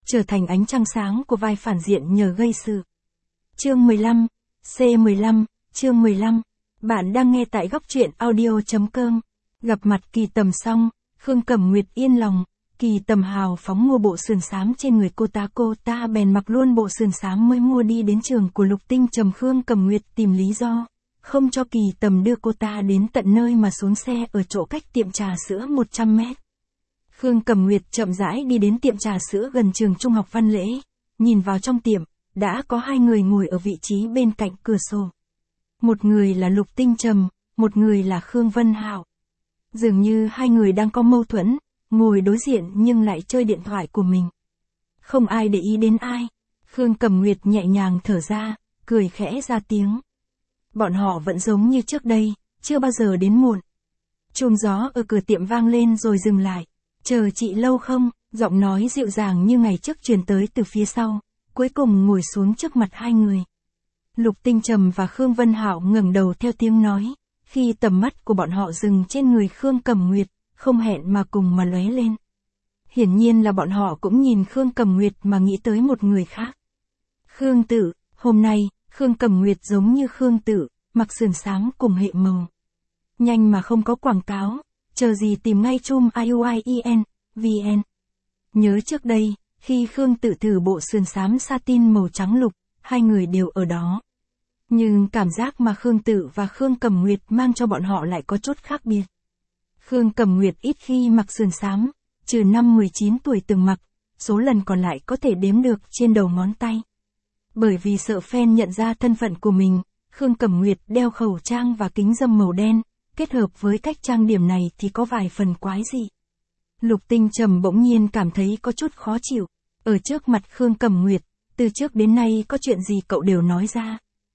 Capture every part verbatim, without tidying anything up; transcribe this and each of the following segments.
trở thành ánh trăng sáng của vai phản diện nhờ gây sự. Chương mười lăm, C mười lăm, chương mười lăm. Bạn đang nghe tại góc truyện audio.com. Gặp mặt Kỳ Tầm xong, Khương Cẩm Nguyệt yên lòng, Kỳ Tầm hào phóng mua bộ sườn xám trên người cô ta, cô ta bèn mặc luôn bộ sườn xám mới mua đi đến trường của Lục Tinh Trầm. Khương Cẩm Nguyệt tìm lý do, không cho Kỳ Tầm đưa cô ta đến tận nơi mà xuống xe ở chỗ cách tiệm trà sữa một trăm mét. Khương Cẩm Nguyệt chậm rãi đi đến tiệm trà sữa gần trường trung học Văn Lễ, nhìn vào trong tiệm, đã có hai người ngồi ở vị trí bên cạnh cửa sổ. Một người là Lục Tinh Trầm, một người là Khương Vân Hạo. Dường như hai người đang có mâu thuẫn, ngồi đối diện nhưng lại chơi điện thoại của mình. Không ai để ý đến ai. Khương Cẩm Nguyệt nhẹ nhàng thở ra, cười khẽ ra tiếng. Bọn họ vẫn giống như trước đây, chưa bao giờ đến muộn. Chùm gió ở cửa tiệm vang lên rồi dừng lại. Chờ chị lâu không? Giọng nói dịu dàng như ngày trước truyền tới từ phía sau, cuối cùng ngồi xuống trước mặt hai người. Lục Tinh Trầm và Khương Vân Hạo ngẩng đầu theo tiếng nói, khi tầm mắt của bọn họ dừng trên người Khương Cẩm Nguyệt, không hẹn mà cùng mà lóe lên. Hiển nhiên là bọn họ cũng nhìn Khương Cẩm Nguyệt mà nghĩ tới một người khác. Khương Tử, hôm nay, Khương Cẩm Nguyệt giống như Khương Tử, mặc sườn xám cùng hệ màu. Nhanh mà không có quảng cáo, chờ gì tìm ngay chum i u i e n, vn. Nhớ trước đây, khi Khương Tử thử bộ sườn xám satin màu trắng lục, hai người đều ở đó. Nhưng cảm giác mà Khương Tử và Khương Cẩm Nguyệt mang cho bọn họ lại có chút khác biệt. Khương Cẩm Nguyệt ít khi mặc sườn xám, trừ năm mười chín tuổi từng mặc, số lần còn lại có thể đếm được trên đầu ngón tay. Bởi vì sợ fan nhận ra thân phận của mình, Khương Cẩm Nguyệt đeo khẩu trang và kính râm màu đen, kết hợp với cách trang điểm này thì có vài phần quái dị. Lục Tinh Trầm bỗng nhiên cảm thấy có chút khó chịu, ở trước mặt Khương Cẩm Nguyệt, từ trước đến nay có chuyện gì cậu đều nói ra.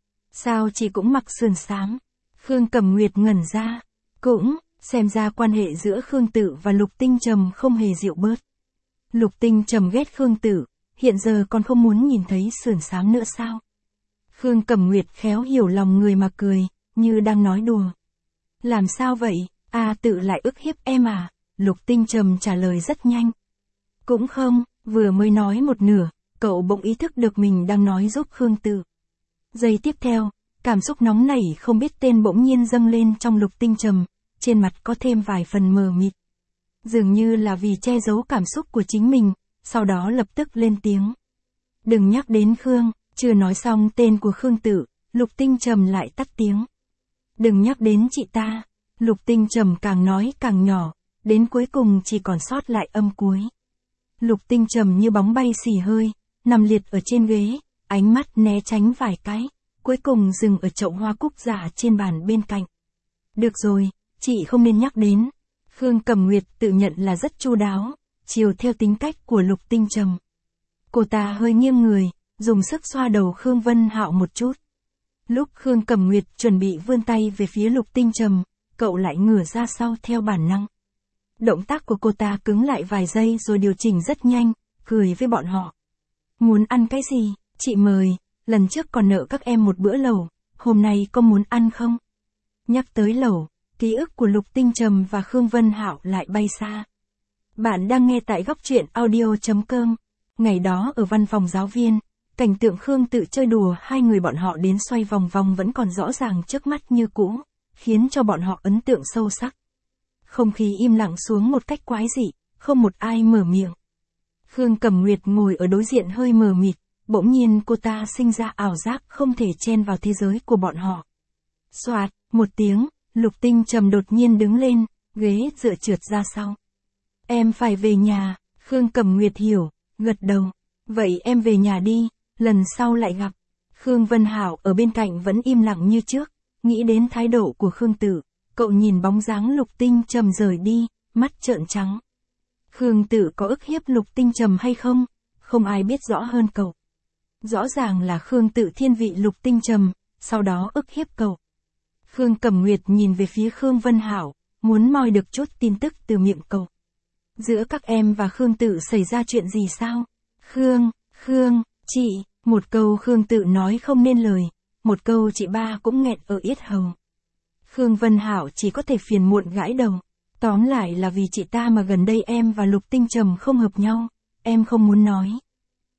Sao chị cũng mặc sườn xám? Khương Cẩm Nguyệt ngẩn ra, cũng, xem ra quan hệ giữa Khương Tử và Lục Tinh Trầm không hề dịu bớt. Lục Tinh Trầm ghét Khương Tử, hiện giờ còn không muốn nhìn thấy sườn xám nữa sao? Khương Cẩm Nguyệt khéo hiểu lòng người mà cười, như đang nói đùa. Làm sao vậy, à Tự lại ức hiếp em à? Lục Tinh Trầm trả lời rất nhanh. Cũng không, vừa mới nói một nửa, cậu bỗng ý thức được mình đang nói giúp Khương Tử. Giây tiếp theo, cảm xúc nóng nảy không biết tên bỗng nhiên dâng lên trong Lục Tinh Trầm, trên mặt có thêm vài phần mờ mịt. Dường như là vì che giấu cảm xúc của chính mình, sau đó lập tức lên tiếng. Đừng nhắc đến Khương, chưa nói xong tên của Khương Tử, Lục Tinh Trầm lại tắt tiếng. Đừng nhắc đến chị ta, Lục Tinh Trầm càng nói càng nhỏ, đến cuối cùng chỉ còn sót lại âm cuối. Lục Tinh Trầm như bóng bay xì hơi, nằm liệt ở trên ghế, ánh mắt né tránh vài cái, cuối cùng dừng ở chậu hoa cúc giả trên bàn bên cạnh. Được rồi, chị không nên nhắc đến. Khương Cẩm Nguyệt tự nhận là rất chu đáo, chiều theo tính cách của Lục Tinh Trầm. Cô ta hơi nghiêng người, dùng sức xoa đầu Khương Vân Hạo một chút. Lúc Khương Cẩm Nguyệt chuẩn bị vươn tay về phía Lục Tinh Trầm, cậu lại ngửa ra sau theo bản năng. Động tác của cô ta cứng lại vài giây rồi điều chỉnh rất nhanh, cười với bọn họ. Muốn ăn cái gì, chị mời, lần trước còn nợ các em một bữa lẩu, hôm nay có muốn ăn không? Nhắc tới lẩu, ký ức của Lục Tinh Trầm và Khương Vân Hạo lại bay xa. Bạn đang nghe tại góc truyện audio.com. Ngày đó ở văn phòng giáo viên, cảnh tượng Khương Tự chơi đùa hai người bọn họ đến xoay vòng vòng vẫn còn rõ ràng trước mắt như cũ, khiến cho bọn họ ấn tượng sâu sắc. Không khí im lặng xuống một cách quái dị, không một ai mở miệng. Khương Cẩm Nguyệt ngồi ở đối diện hơi mờ mịt, bỗng nhiên cô ta sinh ra ảo giác không thể chen vào thế giới của bọn họ. Xoạt, một tiếng, Lục Tinh Trầm đột nhiên đứng lên, ghế dựa trượt ra sau. Em phải về nhà, Khương Cẩm Nguyệt hiểu, gật đầu. Vậy em về nhà đi, lần sau lại gặp. Khương Vân Hạo ở bên cạnh vẫn im lặng như trước, nghĩ đến thái độ của Khương Tử, cậu nhìn bóng dáng Lục Tinh Trầm rời đi, mắt trợn trắng. Khương Tử có ức hiếp Lục Tinh Trầm hay không? Không ai biết rõ hơn cậu. Rõ ràng là Khương Tử thiên vị Lục Tinh Trầm, sau đó ức hiếp cậu. Khương Cẩm Nguyệt nhìn về phía Khương Vân Hạo, muốn moi được chút tin tức từ miệng cậu. Giữa các em và Khương Tử xảy ra chuyện gì sao? Khương, Khương, chị, một câu Khương Tử nói không nên lời, một câu chị ba cũng nghẹn ở yết hầu. Khương Vân Hạo chỉ có thể phiền muộn gãi đầu. Tóm lại là vì chị ta mà gần đây em và Lục Tinh Trầm không hợp nhau, em không muốn nói.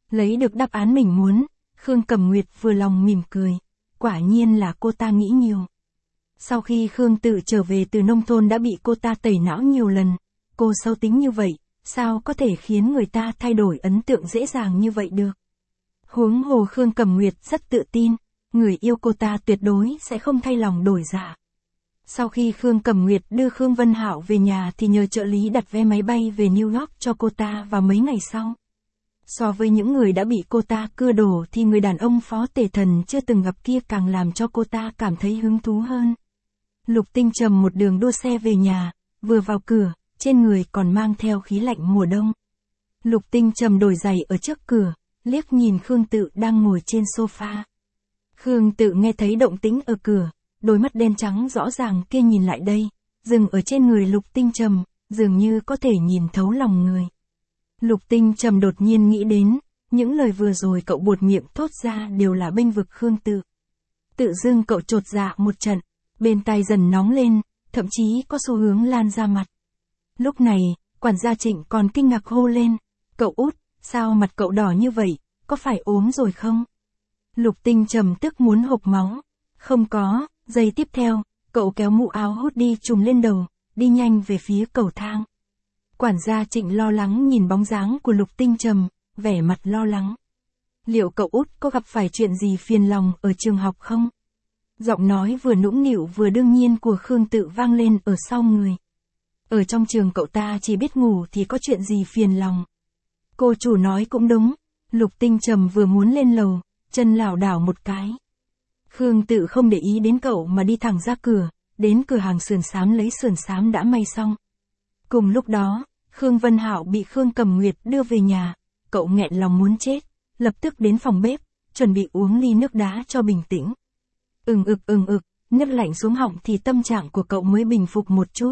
Lấy được đáp án mình muốn, Khương Cẩm Nguyệt vừa lòng mỉm cười. Quả nhiên là cô ta nghĩ nhiều. Sau khi Khương Tự trở về từ nông thôn đã bị cô ta tẩy não nhiều lần. Cô xấu tính như vậy, sao có thể khiến người ta thay đổi ấn tượng dễ dàng như vậy được. Huống hồ Khương Cẩm Nguyệt rất tự tin, người yêu cô ta tuyệt đối sẽ không thay lòng đổi dạ. Sau khi Khương Cẩm Nguyệt đưa Khương Vân Hạo về nhà thì nhờ trợ lý đặt vé máy bay về New York cho cô ta vào mấy ngày sau. So với những người đã bị cô ta cưa đổ thì người đàn ông phó tể thần chưa từng gặp kia càng làm cho cô ta cảm thấy hứng thú hơn. Lục Tinh Trầm một đường đua xe về nhà, vừa vào cửa, trên người còn mang theo khí lạnh mùa đông. Lục Tinh Trầm đổi giày ở trước cửa, liếc nhìn Khương Tự đang ngồi trên sofa. Khương Tự nghe thấy động tĩnh ở cửa, đôi mắt đen trắng rõ ràng kia nhìn lại đây, dừng ở trên người Lục Tinh Trầm, dường như có thể nhìn thấu lòng người. Lục Tinh Trầm đột nhiên nghĩ đến, những lời vừa rồi cậu buột miệng thốt ra đều là bênh vực Khương Tự. Tự dưng cậu chột dạ một trận, bên tai dần nóng lên, thậm chí có xu hướng lan ra mặt. Lúc này, quản gia Trịnh còn kinh ngạc hô lên, cậu út, sao mặt cậu đỏ như vậy, có phải ốm rồi không? Lục Tinh Trầm tức muốn hộc máu. Không có, giây tiếp theo, cậu kéo mũ áo hút đi trùm lên đầu, đi nhanh về phía cầu thang. Quản gia Trịnh lo lắng nhìn bóng dáng của Lục Tinh Trầm, vẻ mặt lo lắng. Liệu cậu út có gặp phải chuyện gì phiền lòng ở trường học không? Giọng nói vừa nũng nịu vừa đương nhiên của Khương Tự vang lên ở sau người. Ở trong trường cậu ta chỉ biết ngủ thì có chuyện gì phiền lòng. Cô chủ nói cũng đúng, Lục Tinh Trầm vừa muốn lên lầu, chân lảo đảo một cái. Khương Tự không để ý đến cậu mà đi thẳng ra cửa, đến cửa hàng sườn xám lấy sườn xám đã may xong. Cùng lúc đó, Khương Vân Hạo bị Khương Cẩm Nguyệt đưa về nhà, cậu nghẹn lòng muốn chết, lập tức đến phòng bếp, chuẩn bị uống ly nước đá cho bình tĩnh. Ừng ực ừng ực, nước lạnh xuống họng thì tâm trạng của cậu mới bình phục một chút.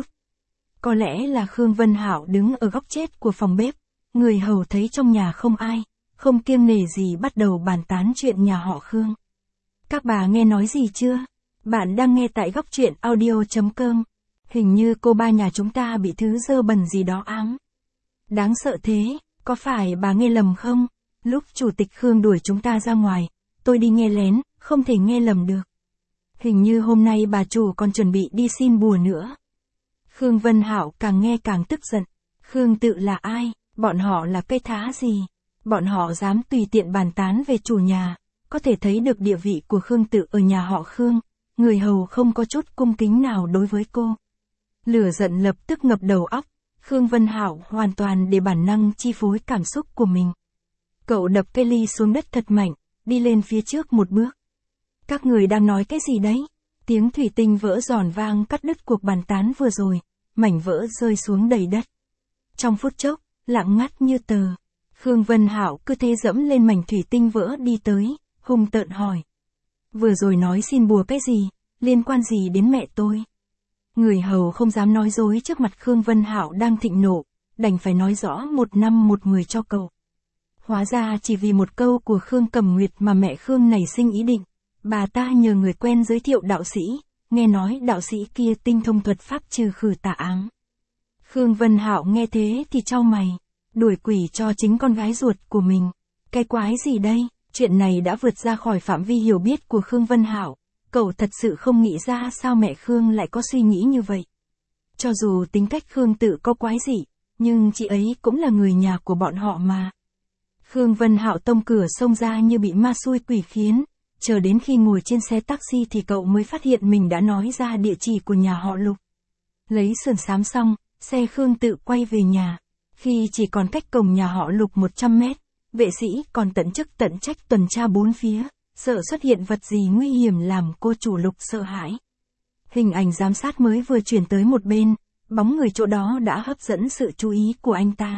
Có lẽ là Khương Vân Hạo đứng ở góc chết của phòng bếp, người hầu thấy trong nhà không ai, không kiêng nể gì bắt đầu bàn tán chuyện nhà họ Khương. Các bà nghe nói gì chưa? Bạn đang nghe tại góc truyện audio chấm com. Hình như cô ba nhà chúng ta bị thứ dơ bẩn gì đó ám. Đáng sợ thế, có phải bà nghe lầm không? Lúc chủ tịch Khương đuổi chúng ta ra ngoài, tôi đi nghe lén, không thể nghe lầm được. Hình như hôm nay bà chủ còn chuẩn bị đi xin bùa nữa. Khương Vân Hạo càng nghe càng tức giận. Khương Tự là ai? Bọn họ là cây thá gì? Bọn họ dám tùy tiện bàn tán về chủ nhà, có thể thấy được địa vị của Khương Tự ở nhà họ Khương, người hầu không có chút cung kính nào đối với cô. Lửa giận lập tức ngập đầu óc, Khương Vân Hạo hoàn toàn để bản năng chi phối cảm xúc của mình. Cậu đập cây ly xuống đất thật mạnh, đi lên phía trước một bước. Các người đang nói cái gì đấy? Tiếng thủy tinh vỡ giòn vang cắt đứt cuộc bàn tán vừa rồi, mảnh vỡ rơi xuống đầy đất. Trong phút chốc, lặng ngắt như tờ. Khương Vân Hạo cứ thế dẫm lên mảnh thủy tinh vỡ đi tới, hung tợn hỏi. Vừa rồi nói xin bùa cái gì, liên quan gì đến mẹ tôi? Người hầu không dám nói dối trước mặt Khương Vân Hạo đang thịnh nộ, đành phải nói rõ một năm một người cho cậu. Hóa ra chỉ vì một câu của Khương Cẩm Nguyệt mà mẹ Khương nảy sinh ý định, bà ta nhờ người quen giới thiệu đạo sĩ, nghe nói đạo sĩ kia tinh thông thuật pháp trừ khử tà ám. Khương Vân Hạo nghe thế thì chau mày, đuổi quỷ cho chính con gái ruột của mình. Cái quái gì đây? Chuyện này đã vượt ra khỏi phạm vi hiểu biết của Khương Vân Hạo, cậu thật sự không nghĩ ra sao mẹ Khương lại có suy nghĩ như vậy. Cho dù tính cách Khương Tự có quái dị, nhưng chị ấy cũng là người nhà của bọn họ mà. Khương Vân Hạo tông cửa xông ra như bị ma xui quỷ khiến, chờ đến khi ngồi trên xe taxi thì cậu mới phát hiện mình đã nói ra địa chỉ của nhà họ Lục. Lấy sườn xám xong, xe Khương Tự quay về nhà. Khi chỉ còn cách cổng nhà họ Lục một trăm mét, vệ sĩ còn tận chức tận trách tuần tra bốn phía, sợ xuất hiện vật gì nguy hiểm làm cô chủ Lục sợ hãi. Hình ảnh giám sát mới vừa chuyển tới một bên, bóng người chỗ đó đã hấp dẫn sự chú ý của anh ta.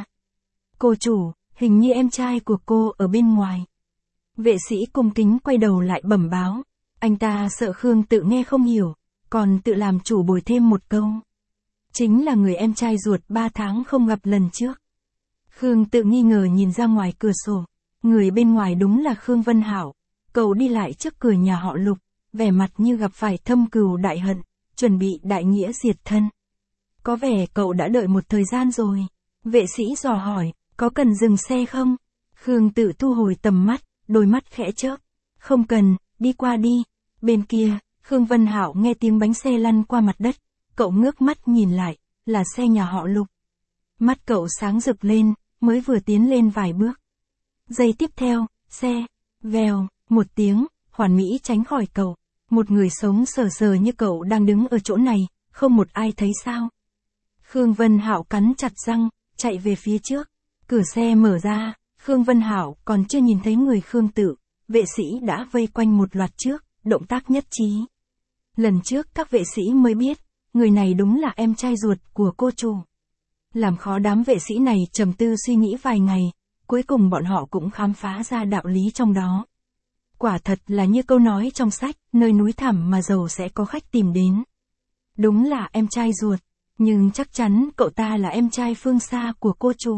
Cô chủ, hình như em trai của cô ở bên ngoài. Vệ sĩ cung kính quay đầu lại bẩm báo, anh ta sợ Khương Tự nghe không hiểu, còn tự làm chủ bồi thêm một câu. Chính là người em trai ruột ba tháng không gặp lần trước. Khương Tự nghi ngờ nhìn ra ngoài cửa sổ, người bên ngoài đúng là Khương Vân Hạo. Cậu đi lại trước cửa nhà họ Lục, vẻ mặt như gặp phải thâm cừu đại hận, chuẩn bị đại nghĩa diệt thân. Có vẻ cậu đã đợi một thời gian rồi. Vệ sĩ dò hỏi, có cần dừng xe không? Khương Tự thu hồi tầm mắt, đôi mắt khẽ chớp. Không cần, đi qua đi. Bên kia, Khương Vân Hạo nghe tiếng bánh xe lăn qua mặt đất. Cậu ngước mắt nhìn lại, là xe nhà họ Lục. Mắt cậu sáng rực lên, mới vừa tiến lên vài bước. Giây tiếp theo, xe, vèo, một tiếng, hoàn mỹ tránh khỏi cậu. Một người sống sờ sờ như cậu đang đứng ở chỗ này, không một ai thấy sao. Khương Vân Hạo cắn chặt răng, chạy về phía trước. Cửa xe mở ra, Khương Vân Hạo còn chưa nhìn thấy người Khương Tự, vệ sĩ đã vây quanh một loạt trước, động tác nhất trí. Lần trước các vệ sĩ mới biết, người này đúng là em trai ruột của cô chủ. Làm khó đám vệ sĩ này trầm tư suy nghĩ vài ngày, cuối cùng bọn họ cũng khám phá ra đạo lý trong đó. Quả thật là như câu nói trong sách, nơi núi thẳm mà giàu sẽ có khách tìm đến. Đúng là em trai ruột, nhưng chắc chắn cậu ta là em trai phương xa của cô chủ.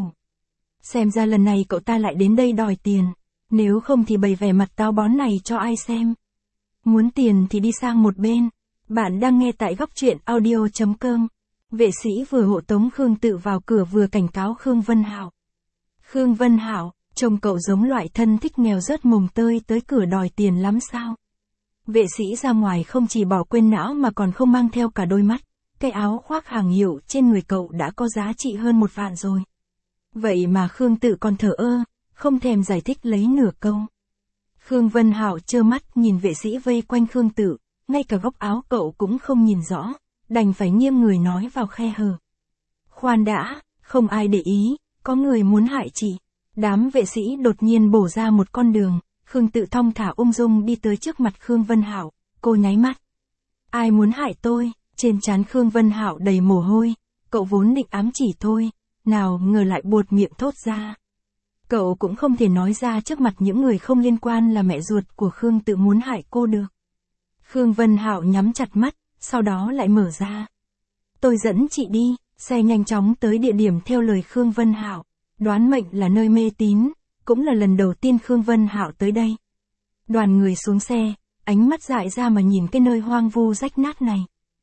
Xem ra lần này cậu ta lại đến đây đòi tiền, nếu không thì bày vẻ mặt táo bón này cho ai xem. Muốn tiền thì đi sang một bên. Bạn đang nghe tại góc truyện audio chấm com. Vệ sĩ vừa hộ tống Khương Tự vào cửa vừa cảnh cáo Khương Vân Hạo. Khương Vân Hạo, trông cậu giống loại thân thích nghèo rớt mồng tơi tới cửa đòi tiền lắm sao? Vệ sĩ ra ngoài không chỉ bỏ quên não mà còn không mang theo cả đôi mắt. Cái áo khoác hàng hiệu trên người cậu đã có giá trị hơn một vạn rồi. Vậy mà Khương Tự còn thờ ơ, không thèm giải thích lấy nửa câu. Khương Vân Hạo trơ mắt nhìn vệ sĩ vây quanh Khương Tự, ngay cả góc áo cậu cũng không nhìn rõ, đành phải nghiêng người nói vào khe hở. Khoan đã, không ai để ý, có người muốn hại chị. Đám vệ sĩ đột nhiên bổ ra một con đường, Khương Tự thong thả ung dung đi tới trước mặt Khương Vân Hạo, cô nháy mắt. Ai muốn hại tôi? Trên trán Khương Vân Hạo đầy mồ hôi, cậu vốn định ám chỉ thôi, nào ngờ lại buột miệng thốt ra. Cậu cũng không thể nói ra trước mặt những người không liên quan là mẹ ruột của Khương Tự muốn hại cô được. Khương Vân Hạo nhắm chặt mắt, sau đó lại mở ra. Tôi dẫn chị đi, xe nhanh chóng tới địa điểm theo lời Khương Vân Hạo. Đoán mệnh là nơi mê tín, cũng là lần đầu tiên Khương Vân Hạo tới đây. Đoàn người xuống xe, ánh mắt dại ra mà nhìn cái nơi hoang vu rách nát này.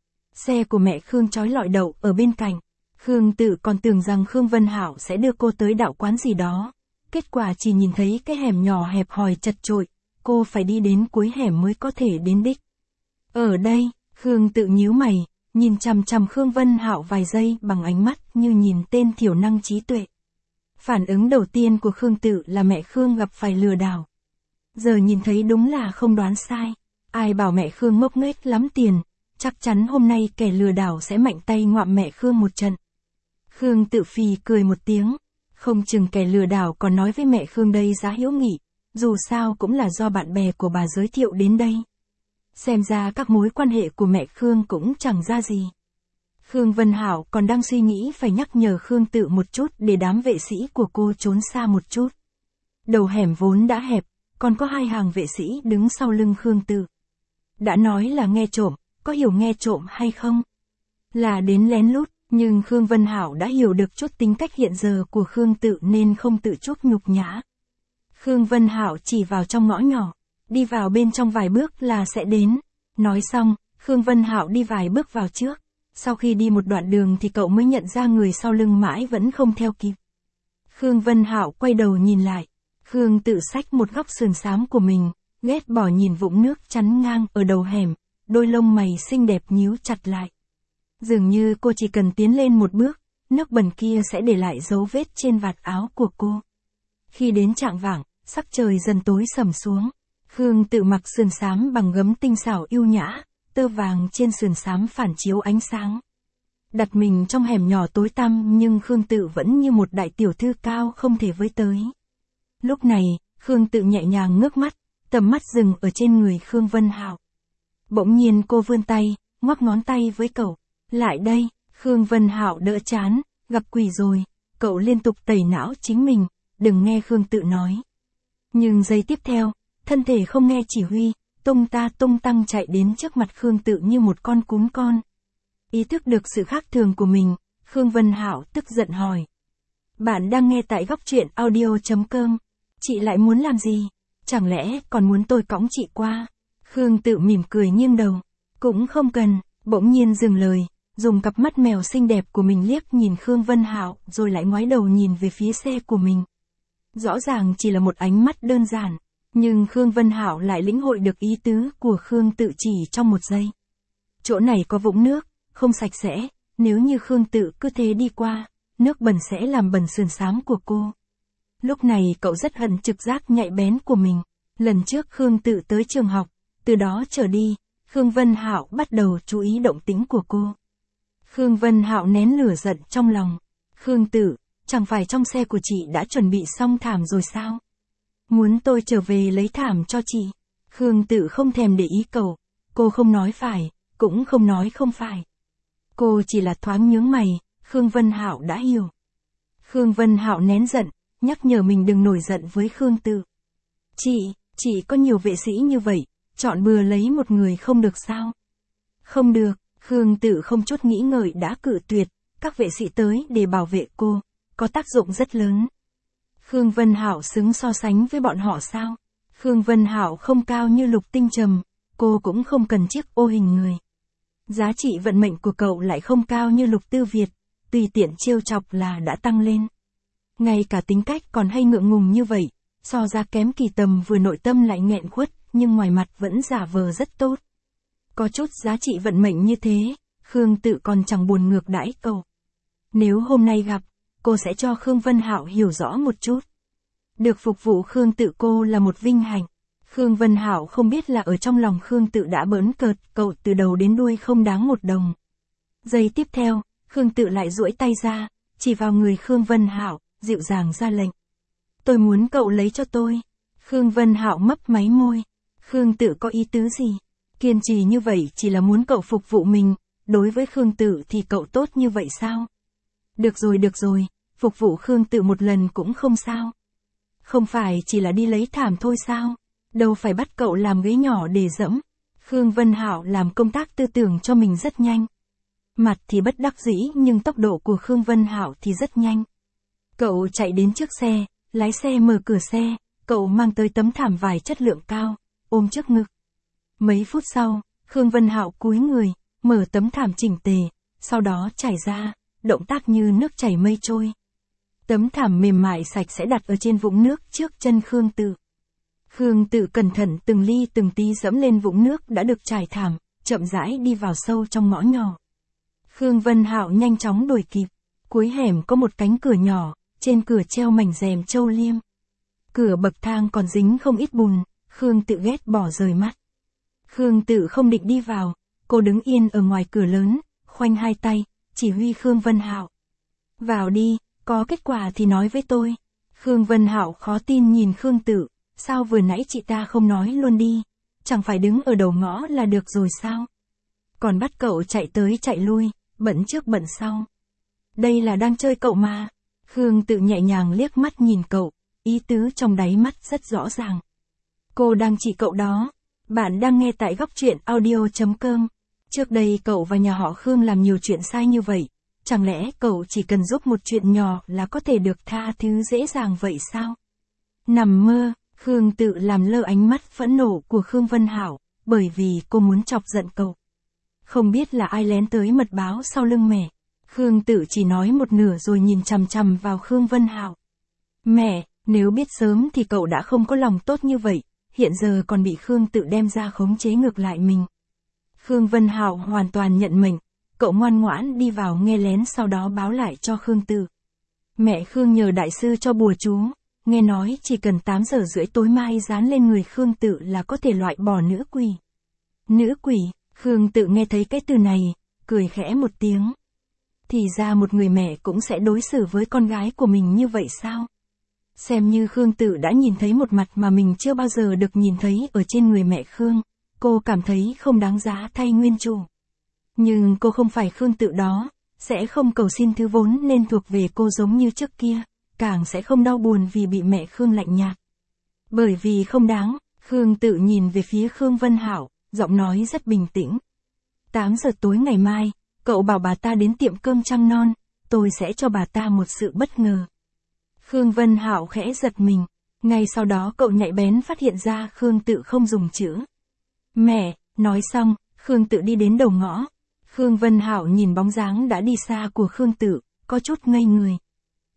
Xe của mẹ Khương trói lọi đậu ở bên cạnh. Khương Tự còn tưởng rằng Khương Vân Hạo sẽ đưa cô tới đạo quán gì đó. Kết quả chỉ nhìn thấy cái hẻm nhỏ hẹp hòi chật chội, cô phải đi đến cuối hẻm mới có thể đến đích. Ở đây, Khương Tự nhíu mày, nhìn chằm chằm Khương Vân Hạo vài giây bằng ánh mắt như nhìn tên thiểu năng trí tuệ. Phản ứng đầu tiên của Khương Tự là mẹ Khương gặp phải lừa đảo. Giờ nhìn thấy đúng là không đoán sai. Ai bảo mẹ Khương ngốc nghếch lắm tiền, chắc chắn hôm nay kẻ lừa đảo sẽ mạnh tay ngoạm mẹ Khương một trận. Khương Tự phì cười một tiếng, không chừng kẻ lừa đảo còn nói với mẹ Khương đây giá hiếu nghị, dù sao cũng là do bạn bè của bà giới thiệu đến đây. Xem ra các mối quan hệ của mẹ Khương cũng chẳng ra gì. Khương Vân Hạo còn đang suy nghĩ phải nhắc nhở Khương Tự một chút để đám vệ sĩ của cô trốn xa một chút. Đầu hẻm vốn đã hẹp, còn có hai hàng vệ sĩ đứng sau lưng Khương Tự. Đã nói là nghe trộm, có hiểu nghe trộm hay không? Là đến lén lút, nhưng Khương Vân Hạo đã hiểu được chút tính cách hiện giờ của Khương Tự nên không tự chuốc nhục nhã. Khương Vân Hạo chỉ vào trong ngõ nhỏ, đi vào bên trong vài bước là sẽ đến. Nói xong, Khương Vân Hạo đi vài bước vào trước. Sau khi đi một đoạn đường thì cậu mới nhận ra người sau lưng mãi vẫn không theo kịp. Khương Vân Hạo quay đầu nhìn lại. Khương Tự xách một góc sườn xám của mình, ghét bỏ nhìn vũng nước chắn ngang ở đầu hẻm, đôi lông mày xinh đẹp nhíu chặt lại. Dường như cô chỉ cần tiến lên một bước, nước bẩn kia sẽ để lại dấu vết trên vạt áo của cô. Khi đến chạng vạng, sắc trời dần tối sầm xuống. Khương Tự mặc sườn xám bằng gấm tinh xảo yêu nhã, tơ vàng trên sườn xám phản chiếu ánh sáng. Đặt mình trong hẻm nhỏ tối tăm nhưng Khương Tự vẫn như một đại tiểu thư cao không thể với tới. Lúc này, Khương Tự nhẹ nhàng ngước mắt, tầm mắt dừng ở trên người Khương Vân Hạo. Bỗng nhiên cô vươn tay, ngoắc ngón tay với cậu. Lại đây, Khương Vân Hạo đỡ chán, gặp quỷ rồi, cậu liên tục tẩy não chính mình, đừng nghe Khương Tự nói. Nhưng giây tiếp theo, thân thể không nghe chỉ huy, tung ta tung tăng chạy đến trước mặt Khương Tự như một con cún con. Ý thức được sự khác thường của mình, Khương Vân Hạo tức giận hỏi. Bạn đang nghe tại góc truyện audio chấm com. Chị lại muốn làm gì? Chẳng lẽ còn muốn tôi cõng chị qua? Khương Tự mỉm cười nghiêng đầu. Cũng không cần, bỗng nhiên dừng lời, dùng cặp mắt mèo xinh đẹp của mình liếc nhìn Khương Vân Hạo rồi lại ngoái đầu nhìn về phía xe của mình. Rõ ràng chỉ là một ánh mắt đơn giản, nhưng Khương Vân Hạo lại lĩnh hội được ý tứ của Khương Tự chỉ trong một giây. Chỗ này có vũng nước, không sạch sẽ, nếu như Khương Tự cứ thế đi qua, nước bẩn sẽ làm bẩn sườn xám của cô. Lúc này cậu rất hận trực giác nhạy bén của mình. Lần trước Khương Tự tới trường học, từ đó trở đi, Khương Vân Hạo bắt đầu chú ý động tĩnh của cô. Khương Vân Hạo nén lửa giận trong lòng. Khương Tự, chẳng phải trong xe của chị đã chuẩn bị xong thảm rồi sao? Muốn tôi trở về lấy thảm cho chị? Khương Tự không thèm để ý cậu, cô không nói phải, cũng không nói không phải. Cô chỉ là thoáng nhướng mày, Khương Vân Hạo đã hiểu. Khương Vân Hạo nén giận, nhắc nhở mình đừng nổi giận với Khương Tự. Chị, chị có nhiều vệ sĩ như vậy, chọn bừa lấy một người không được sao? Không được, Khương Tự không chút nghĩ ngợi đã cự tuyệt, các vệ sĩ tới để bảo vệ cô, có tác dụng rất lớn. Khương Vân Hạo xứng so sánh với bọn họ sao? Khương Vân Hạo không cao như Lục Tinh Trầm, cô cũng không cần chiếc ô hình người. Giá trị vận mệnh của cậu lại không cao như Lục Tư Việt, tùy tiện trêu chọc là đã tăng lên. Ngay cả tính cách còn hay ngượng ngùng như vậy, so ra kém Kỳ Tầm vừa nội tâm lại nghẹn khuất, nhưng ngoài mặt vẫn giả vờ rất tốt. Có chút giá trị vận mệnh như thế, Khương Tự còn chẳng buồn ngược đãi cậu. Nếu hôm nay gặp, cô sẽ cho Khương Vân Hạo hiểu rõ một chút. Được phục vụ Khương Tự cô là một vinh hạnh. Khương Vân Hạo không biết là ở trong lòng Khương Tự đã bỡn cợt cậu từ đầu đến đuôi không đáng một đồng. Giây tiếp theo, Khương Tự lại duỗi tay ra, chỉ vào người Khương Vân Hạo, dịu dàng ra lệnh. Tôi muốn cậu lấy cho tôi. Khương Vân Hạo mấp máy môi. Khương Tự có ý tứ gì? Kiên trì như vậy chỉ là muốn cậu phục vụ mình, đối với Khương Tự thì cậu tốt như vậy sao? Được rồi được rồi, phục vụ Khương Tự một lần cũng không sao. Không phải chỉ là đi lấy thảm thôi sao? Đâu phải bắt cậu làm ghế nhỏ để dẫm. Khương Vân Hạo làm công tác tư tưởng cho mình rất nhanh. Mặt thì bất đắc dĩ nhưng tốc độ của Khương Vân Hạo thì rất nhanh. Cậu chạy đến trước xe, lái xe mở cửa xe, cậu mang tới tấm thảm vải chất lượng cao, ôm trước ngực. Mấy phút sau, Khương Vân Hạo cúi người, mở tấm thảm chỉnh tề, sau đó trải ra, động tác như nước chảy mây trôi. Tấm thảm mềm mại sạch sẽ đặt ở trên vũng nước trước chân Khương Tự. Khương Tự cẩn thận từng ly từng tí dẫm lên vũng nước đã được trải thảm, chậm rãi đi vào sâu trong ngõ nhỏ. Khương Vân Hạo nhanh chóng đuổi kịp. Cuối hẻm có một cánh cửa nhỏ, trên cửa treo mảnh rèm châu liêm. Cửa bậc thang còn dính không ít bùn, Khương Tự ghét bỏ rời mắt. Khương Tự không định đi vào, cô đứng yên ở ngoài cửa lớn, khoanh hai tay, chỉ huy Khương Vân Hạo. Vào đi, có kết quả thì nói với tôi. Khương Vân Hạo khó tin nhìn Khương Tự, sao vừa nãy chị ta không nói luôn đi, chẳng phải đứng ở đầu ngõ là được rồi sao? Còn bắt cậu chạy tới chạy lui, bận trước bận sau. Đây là đang chơi cậu mà. Khương Tự nhẹ nhàng liếc mắt nhìn cậu, ý tứ trong đáy mắt rất rõ ràng. Cô đang chỉ cậu đó. Bạn đang nghe tại góc truyện audio chấm com. Trước đây cậu và nhà họ Khương làm nhiều chuyện sai như vậy, chẳng lẽ cậu chỉ cần giúp một chuyện nhỏ là có thể được tha thứ dễ dàng vậy sao? Nằm mơ, Khương Tự làm lơ ánh mắt phẫn nộ của Khương Vân Hạo, bởi vì cô muốn chọc giận cậu. Không biết là ai lén tới mật báo sau lưng mẹ. Khương Tự chỉ nói một nửa rồi nhìn chằm chằm vào Khương Vân Hạo. Mẹ, nếu biết sớm thì cậu đã không có lòng tốt như vậy, hiện giờ còn bị Khương Tự đem ra khống chế ngược lại mình. Khương Vân Hạo hoàn toàn nhận mệnh, cậu ngoan ngoãn đi vào nghe lén sau đó báo lại cho Khương Tự. Mẹ Khương nhờ đại sư cho bùa chú, nghe nói chỉ cần tám giờ rưỡi tối mai dán lên người Khương Tự là có thể loại bỏ nữ quỷ. Nữ quỷ, Khương Tự nghe thấy cái từ này, cười khẽ một tiếng. Thì ra một người mẹ cũng sẽ đối xử với con gái của mình như vậy sao? Xem như Khương Tự đã nhìn thấy một mặt mà mình chưa bao giờ được nhìn thấy ở trên người mẹ Khương, cô cảm thấy không đáng giá thay nguyên chủ. Nhưng cô không phải Khương Tự đó, sẽ không cầu xin thứ vốn nên thuộc về cô giống như trước kia, càng sẽ không đau buồn vì bị mẹ Khương lạnh nhạt. Bởi vì không đáng, Khương Tự nhìn về phía Khương Vân Hạo, giọng nói rất bình tĩnh. tám giờ tối ngày mai, cậu bảo bà ta đến tiệm cơm Trăng Non, tôi sẽ cho bà ta một sự bất ngờ. Khương Vân Hạo khẽ giật mình, ngay sau đó cậu nhạy bén phát hiện ra Khương Tự không dùng chữ. Mẹ, nói xong, Khương Tự đi đến đầu ngõ. Khương Vân Hạo nhìn bóng dáng đã đi xa của Khương Tự, có chút ngây người.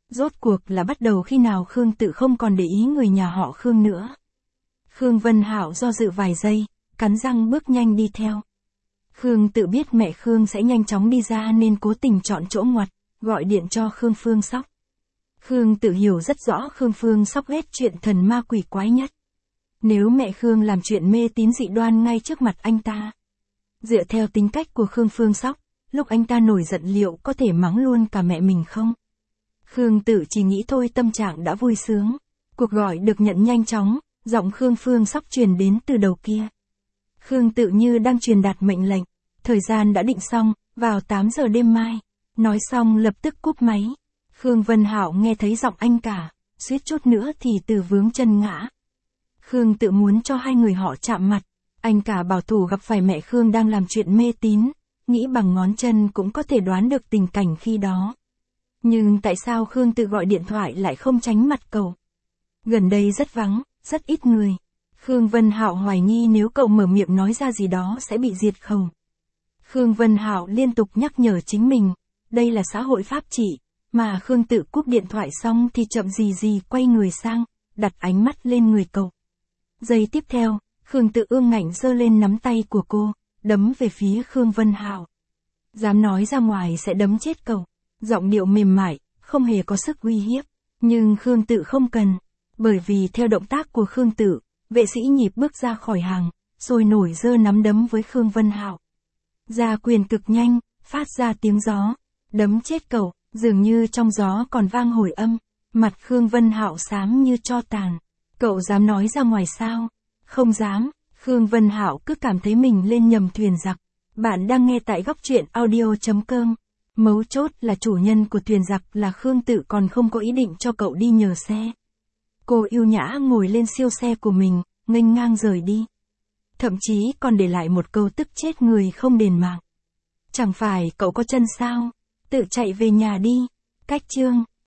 Rốt cuộc là bắt đầu khi nào Khương Tự không còn để ý người nhà họ Khương nữa. Khương Vân Hạo do dự vài giây, cắn răng bước nhanh đi theo. Khương Tự biết mẹ Khương sẽ nhanh chóng đi ra nên cố tình chọn chỗ ngoặt, gọi điện cho Khương Phương Sóc. Khương Tự hiểu rất rõ Khương Phương Sóc ghét chuyện thần ma quỷ quái nhất. Nếu mẹ Khương làm chuyện mê tín dị đoan ngay trước mặt anh ta. Dựa theo tính cách của Khương Phương Sóc, lúc anh ta nổi giận liệu có thể mắng luôn cả mẹ mình không? Khương Tự chỉ nghĩ thôi tâm trạng đã vui sướng. Cuộc gọi được nhận nhanh chóng, giọng Khương Phương Sóc truyền đến từ đầu kia. Khương Tự như đang truyền đạt mệnh lệnh, thời gian đã định xong, vào tám giờ đêm mai. Nói xong lập tức cúp máy. Khương Vân Hạo nghe thấy giọng anh cả, suýt chút nữa thì từ vướng chân ngã. Khương Tự muốn cho hai người họ chạm mặt. Anh cả bảo thủ gặp phải mẹ Khương đang làm chuyện mê tín, nghĩ bằng ngón chân cũng có thể đoán được tình cảnh khi đó. Nhưng tại sao Khương Tự gọi điện thoại lại không tránh mặt cậu? Gần đây rất vắng, rất ít người. Khương Vân Hạo hoài nghi nếu cậu mở miệng nói ra gì đó sẽ bị diệt khẩu. Khương Vân Hạo liên tục nhắc nhở chính mình, đây là xã hội pháp trị, mà Khương Tự cúp điện thoại xong thì chậm gì gì quay người sang, đặt ánh mắt lên người cậu. Giây tiếp theo, Khương Tự ương ngạnh giơ lên nắm tay của cô, đấm về phía Khương Vân Hạo. Dám nói ra ngoài sẽ đấm chết cậu. Giọng điệu mềm mại, không hề có sức uy hiếp. Nhưng Khương Tự không cần. Bởi vì theo động tác của Khương Tự, vệ sĩ nhịp bước ra khỏi hàng, rồi nổi giơ nắm đấm với Khương Vân Hạo. Ra quyền cực nhanh, phát ra tiếng gió. Đấm chết cậu, dường như trong gió còn vang hồi âm. Mặt Khương Vân Hạo xám như tro tàn. Cậu dám nói ra ngoài sao? Không dám. Khương Vân Hạo cứ cảm thấy mình lên nhầm thuyền giặc. Bạn đang nghe tại góc truyện audio chấm com. Mấu chốt là chủ nhân của thuyền giặc là Khương Tự còn không có ý định cho cậu đi nhờ xe. Cô yêu nhã ngồi lên siêu xe của mình, nghênh ngang rời đi. Thậm chí còn để lại một câu tức chết người không đền mạng. Chẳng phải cậu có chân sao? Tự chạy về nhà đi. Cách chương